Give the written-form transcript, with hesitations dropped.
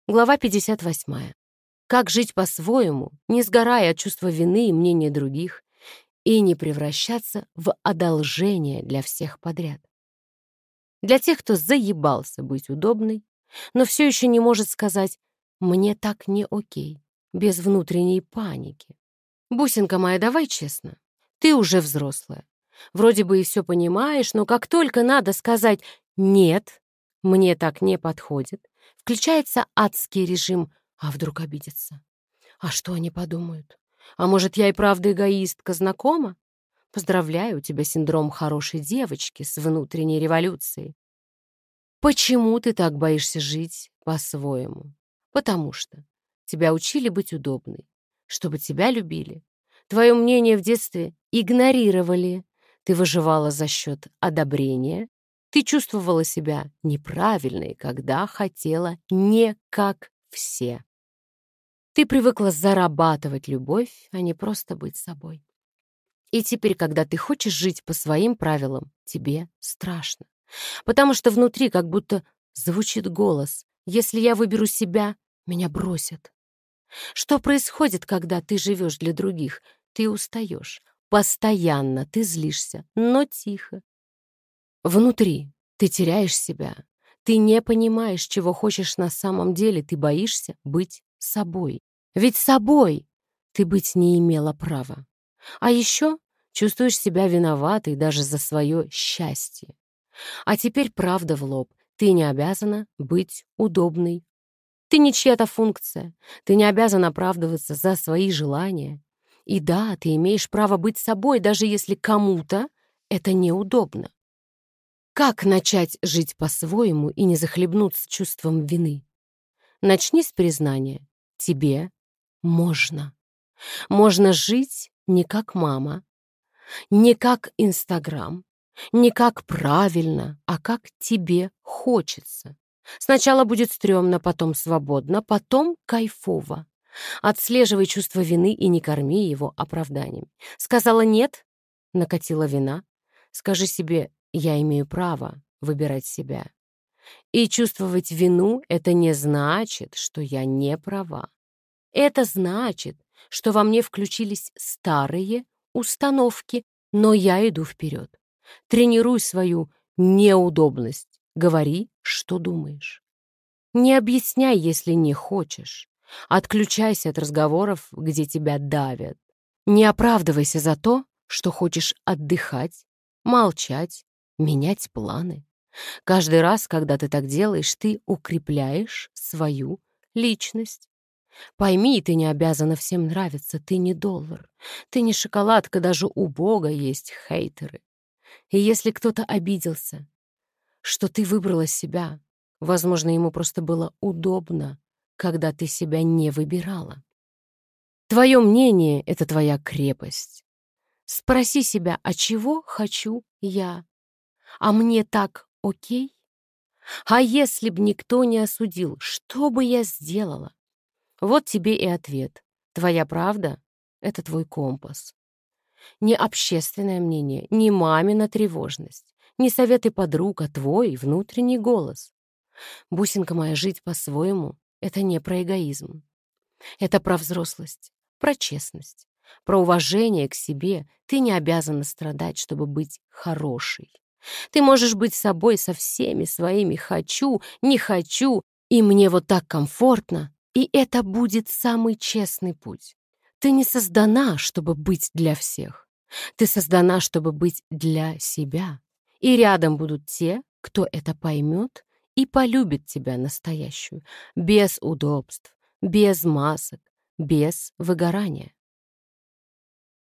Глава 58. Как жить по-своему, не сгорая от чувства вины и мнения других, и не превращаться в одолжение для всех подряд. Для тех, кто заебался быть удобной, но все еще не может сказать «мне так не окей», без внутренней паники. Бусинка моя, давай честно, ты уже взрослая. Вроде бы и все понимаешь, но как только надо сказать «нет», «мне так не подходит», включается адский режим «а вдруг обидится? А что они подумают? А может, я и правда эгоистка, знакома? Поздравляю, у тебя синдром хорошей девочки с внутренней революцией. Почему ты так боишься жить по-своему? Потому что тебя учили быть удобной, чтобы тебя любили. Твое мнение в детстве игнорировали. Ты выживала за счет одобрения. Ты чувствовала себя неправильной, когда хотела не как все. Ты привыкла зарабатывать любовь, а не просто быть собой. И теперь, когда ты хочешь жить по своим правилам, тебе страшно. Потому что внутри как будто звучит голос: «Если я выберу себя, меня бросят». Что происходит, когда ты живешь для других? Ты устаешь. Постоянно ты злишься, но тихо. Внутри ты теряешь себя. Ты не понимаешь, чего хочешь на самом деле. Ты боишься быть собой. Ведь собой ты быть не имела права. А еще чувствуешь себя виноватой даже за свое счастье. А теперь правда в лоб. Ты не обязана быть удобной. Ты не чья-то функция. Ты не обязан оправдываться за свои желания. И да, ты имеешь право быть собой, даже если кому-то это неудобно. Как начать жить по-своему и не захлебнуться чувством вины? Начни с признания. Тебе можно. Можно жить не как мама, не как Инстаграм, не как правильно, а как тебе хочется. Сначала будет стрёмно, потом свободно, потом кайфово. Отслеживай чувство вины и не корми его оправданием. Сказала «нет», накатила вина. Скажи себе «я имею право выбирать себя». И чувствовать вину — это не значит, что я не права. Это значит, что во мне включились старые установки, но я иду вперед. Тренируй свою неудобность. Говори, что думаешь. Не объясняй, если не хочешь. Отключайся от разговоров, где тебя давят. Не оправдывайся за то, что хочешь отдыхать, молчать, менять планы. Каждый раз, когда ты так делаешь, ты укрепляешь свою личность. Пойми, ты не обязана всем нравиться, ты не доллар, ты не шоколадка, даже у Бога есть хейтеры. И если кто-то обиделся, что ты выбрала себя, возможно, ему просто было удобно, когда ты себя не выбирала. Твое мнение — это твоя крепость. Спроси себя, а чего хочу я? А мне так окей? А если б никто не осудил, что бы я сделала? Вот тебе и ответ. Твоя правда — это твой компас. Не общественное мнение, не мамина тревожность, не советы подруг, а твой внутренний голос. Бусинка моя, жить по-своему — это не про эгоизм. Это про взрослость, про честность, про уважение к себе. Ты не обязана страдать, чтобы быть хорошей. Ты можешь быть собой со всеми своими «хочу», «не хочу», и «мне вот так комфортно», и это будет самый честный путь. Ты не создана, чтобы быть для всех. Ты создана, чтобы быть для себя. И рядом будут те, кто это поймет и полюбит тебя настоящую, без удобств, без масок, без выгорания.